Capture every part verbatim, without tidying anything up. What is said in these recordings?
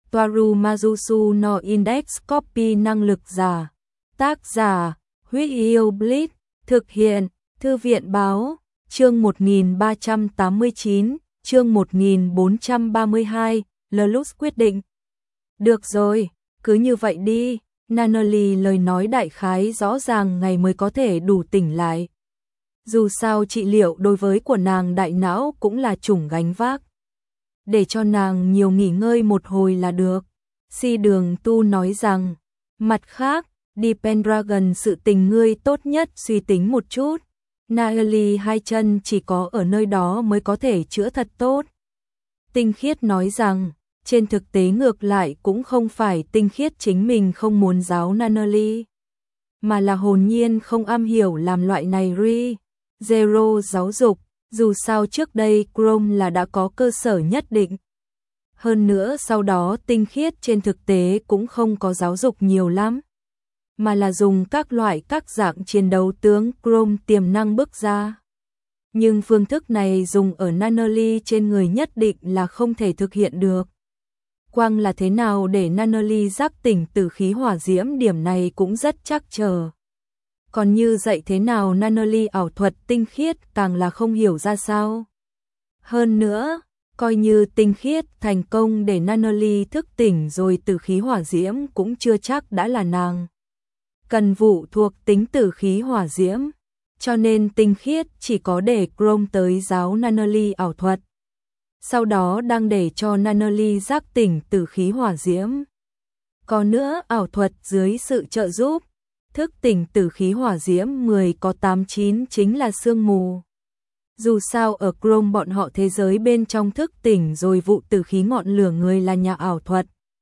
Toaru Majusu no Index Copy năng lực giả. Tác giả, Huyết Yêu Blitz, thực hiện, Thư viện báo, chương một nghìn ba trăm tám mươi chín, chương một nghìn bốn trăm ba mươi hai, Lelouch quyết định. Được rồi, cứ như vậy đi, Nunnally lời nói đại khái rõ ràng ngày mới có thể đủ tỉnh lại. Dù sao trị liệu đối với của nàng đại não cũng là chủng gánh vác. Để cho nàng nhiều nghỉ ngơi một hồi là được. Si Đường Tu nói rằng, mặt khác, đi Pendragon sự tình ngươi tốt nhất suy tính một chút. Nunnally hai chân chỉ có ở nơi đó mới có thể chữa thật tốt. Tinh Khiết nói rằng, trên thực tế ngược lại cũng không phải Tinh Khiết chính mình không muốn giáo Nunnally, mà là hồn nhiên không am hiểu làm loại này re, zero giáo dục, dù sao trước đây Chrome là đã có cơ sở nhất định. Hơn nữa sau đó Tinh Khiết trên thực tế cũng không có giáo dục nhiều lắm, mà là dùng các loại các dạng chiến đấu tướng Chrome tiềm năng bức ra. Nhưng phương thức này dùng ở Nunnally trên người nhất định là không thể thực hiện được. Quang là thế nào để Nunnally giác tỉnh tử khí hỏa diễm điểm này cũng rất chắc chờ. Còn như dạy thế nào Nunnally ảo thuật Tinh Khiết càng là không hiểu ra sao. Hơn nữa, coi như Tinh Khiết thành công để Nunnally thức tỉnh rồi tử khí hỏa diễm cũng chưa chắc đã là nàng cần vụ thuộc tính tử khí hỏa diễm, cho nên Tinh Khiết chỉ có để Chrome tới giáo Nunnally ảo thuật, sau đó đang để cho Nunnally giác tỉnh tử khí hỏa diễm. Còn nữa ảo thuật dưới sự trợ giúp, thức tỉnh tử khí hỏa diễm mười có tám chín chính là sương mù. Dù sao ở Chrome bọn họ thế giới bên trong thức tỉnh rồi vụ tử khí ngọn lửa người là nhà ảo thuật.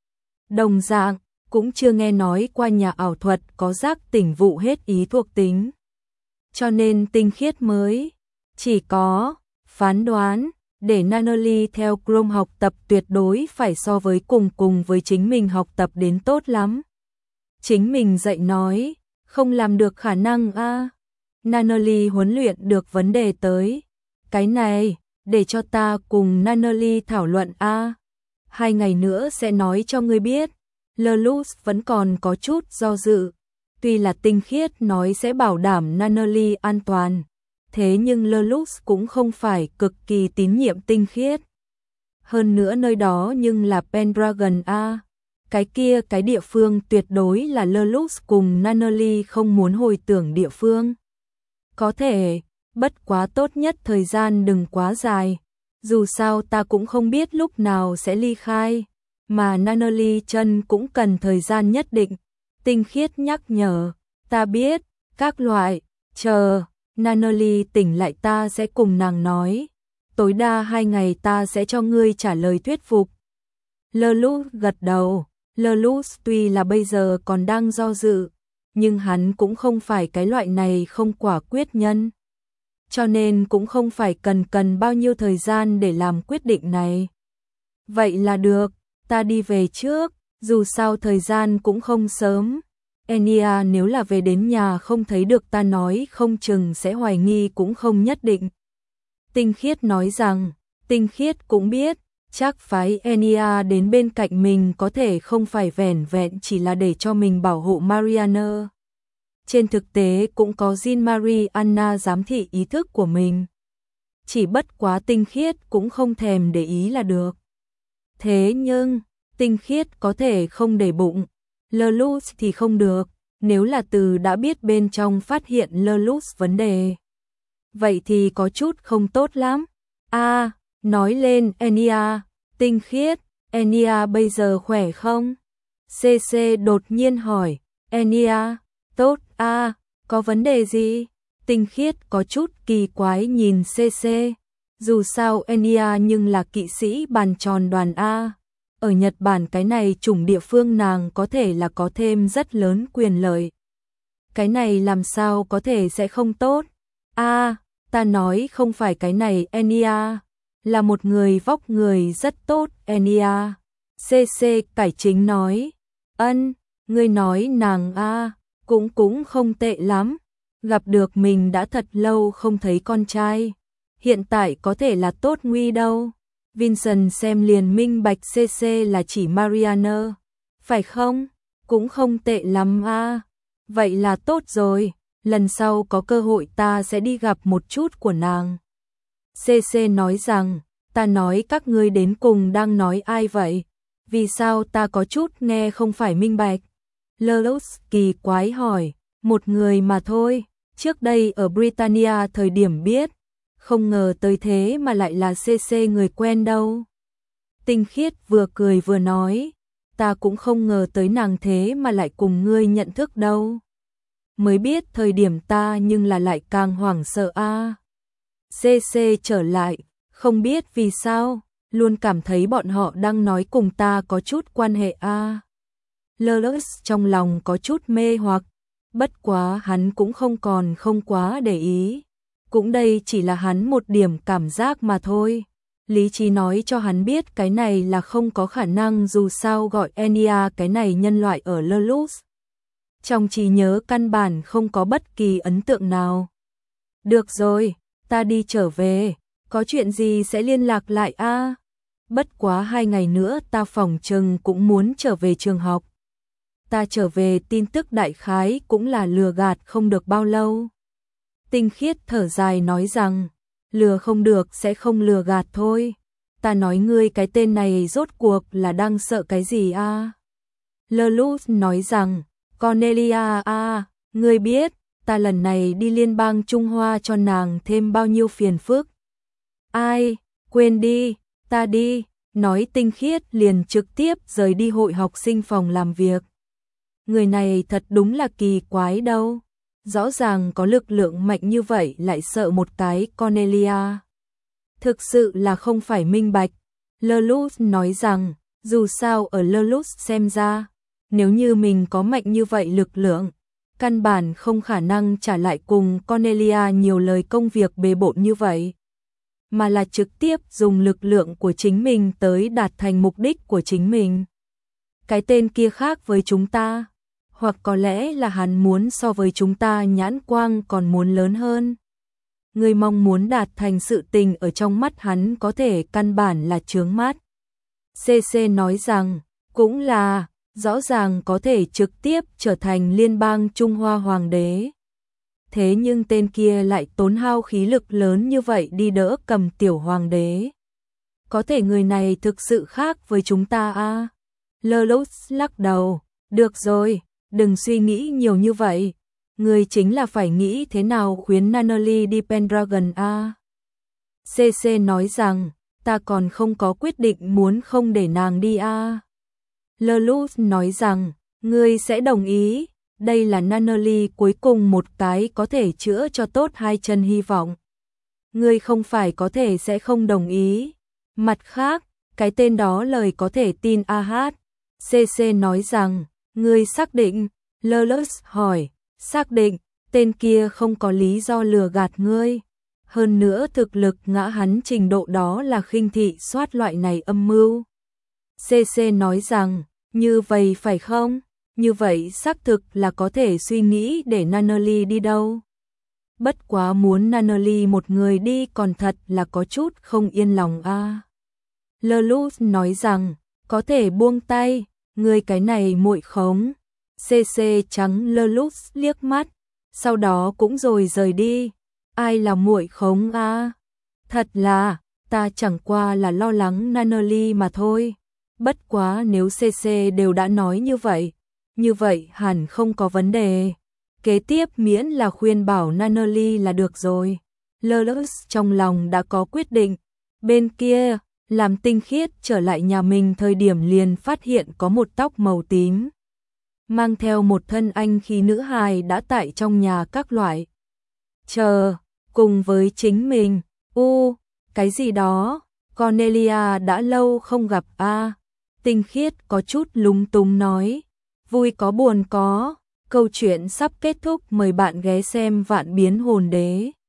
Đồng dạng, cũng chưa nghe nói qua nhà ảo thuật có giác tỉnh vụ hết ý thuộc tính. Cho nên Tinh Khiết mới chỉ có phán đoán để Nunnally theo Chrome học tập tuyệt đối phải so với cùng cùng với chính mình học tập đến tốt lắm. Chính mình dạy nói, không làm được khả năng a. À. Nunnally huấn luyện được vấn đề tới. Cái này, để cho ta cùng Nunnally thảo luận a. À. Hai ngày nữa sẽ nói cho ngươi biết. Lelouch vẫn còn có chút do dự. Tuy là Tinh Khiết nói sẽ bảo đảm Nunnally an toàn, thế nhưng Lelouch cũng không phải cực kỳ tín nhiệm Tinh Khiết. Hơn nữa nơi đó nhưng là Pendragon a. Cái kia cái địa phương tuyệt đối là Lelouch cùng Nunnally không muốn hồi tưởng địa phương. Có thể, bất quá tốt nhất thời gian đừng quá dài. Dù sao ta cũng không biết lúc nào sẽ ly khai, mà Nunnally chân cũng cần thời gian nhất định. Tinh Khiết nhắc nhở, ta biết, các loại, chờ, Nunnally tỉnh lại ta sẽ cùng nàng nói. Tối đa hai ngày ta sẽ cho ngươi trả lời thuyết phục. Lelouch gật đầu. Lelouch tuy là bây giờ còn đang do dự, nhưng hắn cũng không phải cái loại này không quả quyết nhân. Cho nên cũng không phải cần cần bao nhiêu thời gian để làm quyết định này. Vậy là được, ta đi về trước, dù sao thời gian cũng không sớm. Enya nếu là về đến nhà không thấy được ta nói không chừng sẽ hoài nghi cũng không nhất định. Tinh Khiết nói rằng, Tinh Khiết cũng biết, chắc phái Enya đến bên cạnh mình có thể không phải vẻn vẹn chỉ là để cho mình bảo hộ Mariana. Trên thực tế cũng có Jean Marie Anna giám thị ý thức của mình. Chỉ bất quá Tinh Khiết cũng không thèm để ý là được. Thế nhưng, Tinh Khiết có thể không để bụng, Lelouch thì không được, nếu là từ đã biết bên trong phát hiện Lelouch vấn đề. Vậy thì có chút không tốt lắm. A, à, nói lên Enya, Tinh Khiết, Enya bây giờ khỏe không? xê xê đột nhiên hỏi, Enya, tốt a, à, có vấn đề gì? Tinh Khiết có chút kỳ quái nhìn xê xê, dù sao Enya nhưng là kỵ sĩ bàn tròn đoàn A. Ở Nhật Bản cái này chủng địa phương nàng có thể là có thêm rất lớn quyền lợi. Cái này làm sao có thể sẽ không tốt? A, à, ta nói không phải cái này Enya, là một người vóc người rất tốt Enya. xê xê cải chính nói, ân, ngươi nói nàng a à, cũng cũng không tệ lắm. Gặp được mình đã thật lâu không thấy con trai, hiện tại có thể là tốt nguy đâu. Vincent xem liền minh bạch xê xê là chỉ Marianne, phải không? Cũng không tệ lắm a. Vậy là tốt rồi, lần sau có cơ hội ta sẽ đi gặp một chút của nàng. xê xê nói rằng, ta nói các ngươi đến cùng đang nói ai vậy? Vì sao ta có chút nghe không phải minh bạch? Lelouch kỳ quái hỏi, một người mà thôi, trước đây ở Britannia thời điểm biết, không ngờ tới thế mà lại là xê xê người quen đâu. Tinh Khiết vừa cười vừa nói, ta cũng không ngờ tới nàng thế mà lại cùng ngươi nhận thức đâu. Mới biết thời điểm ta nhưng là lại càng hoảng sợ a. À. xê xê trở lại, không biết vì sao, luôn cảm thấy bọn họ đang nói cùng ta có chút quan hệ a. À. Lelouch trong lòng có chút mê hoặc, bất quá hắn cũng không còn không quá để ý. Cũng đây chỉ là hắn một điểm cảm giác mà thôi. Lý trí nói cho hắn biết cái này là không có khả năng, dù sao gọi Enya cái này nhân loại ở Lelouch. Trong trí nhớ căn bản không có bất kỳ ấn tượng nào. Được rồi, ta đi trở về, có chuyện gì sẽ liên lạc lại a. À? Bất quá hai ngày nữa ta phỏng chừng cũng muốn trở về trường học. Ta trở về tin tức đại khái cũng là lừa gạt không được bao lâu. Tinh Khiết thở dài nói rằng, lừa không được sẽ không lừa gạt thôi. Ta nói ngươi cái tên này rốt cuộc là đang sợ cái gì a? À? Lelouch nói rằng, Cornelia a, à, ngươi biết, ta lần này đi liên bang Trung Hoa cho nàng thêm bao nhiêu phiền phức. Ai, quên đi, ta đi, nói Tinh Khiết liền trực tiếp rời đi hội học sinh phòng làm việc. Người này thật đúng là kỳ quái đâu. Rõ ràng có lực lượng mạnh như vậy lại sợ một cái Cornelia. Thực sự là không phải minh bạch. Lelouch nói rằng, dù sao ở Lelouch xem ra, nếu như mình có mạnh như vậy lực lượng, căn bản không khả năng trả lại cùng Cornelia nhiều lời công việc bề bộn như vậy, mà là trực tiếp dùng lực lượng của chính mình tới đạt thành mục đích của chính mình. Cái tên kia khác với chúng ta, hoặc có lẽ là hắn muốn so với chúng ta nhãn quang còn muốn lớn hơn. Người mong muốn đạt thành sự tình ở trong mắt hắn có thể căn bản là chướng mắt. xê xê nói rằng, cũng là, rõ ràng có thể trực tiếp trở thành liên bang Trung Hoa hoàng đế. Thế nhưng tên kia lại tốn hao khí lực lớn như vậy đi đỡ cầm tiểu hoàng đế. Có thể người này thực sự khác với chúng ta a. À? Lelouch lắc đầu, được rồi, đừng suy nghĩ nhiều như vậy. Người chính là phải nghĩ thế nào khuyến Nunnally đi Pendragon a. À? xê xê nói rằng, ta còn không có quyết định muốn không để nàng đi a. À? Lelouch nói rằng, ngươi sẽ đồng ý, đây là Nunnally cuối cùng một cái có thể chữa cho tốt hai chân hy vọng. Ngươi không phải có thể sẽ không đồng ý. Mặt khác, cái tên đó lời có thể tin a hát. xê xê nói rằng, ngươi xác định? Lelouch hỏi, xác định, tên kia không có lý do lừa gạt ngươi. Hơn nữa thực lực ngã hắn trình độ đó là khinh thị soát loại này âm mưu. xê xê nói rằng, như vậy phải không? Như vậy xác thực là có thể suy nghĩ để Nunnally đi đâu. Bất quá muốn Nunnally một người đi còn thật là có chút không yên lòng a. À. Lelouch nói rằng, có thể buông tay, người cái này muội khống. xê xê trắng Lelouch liếc mắt, sau đó cũng rồi rời đi. Ai là muội khống a? À? Thật là, ta chẳng qua là lo lắng Nunnally mà thôi. Bất quá nếu xê xê đều đã nói như vậy, như vậy hẳn không có vấn đề. Kế tiếp miễn là khuyên bảo Nunnally là được rồi. Lelouch trong lòng đã có quyết định. Bên kia, làm Tinh Khiết trở lại nhà mình thời điểm liền phát hiện có một tóc màu tím. Mang theo một thân anh khí nữ hài đã tại trong nhà các loại. Chờ, cùng với chính mình. U, cái gì đó, Cornelia đã lâu không gặp a. À. Tinh Khiết có chút lúng túng nói. Vui có buồn có, câu chuyện sắp kết thúc, mời bạn ghé xem Vạn Biến Hồn Đế.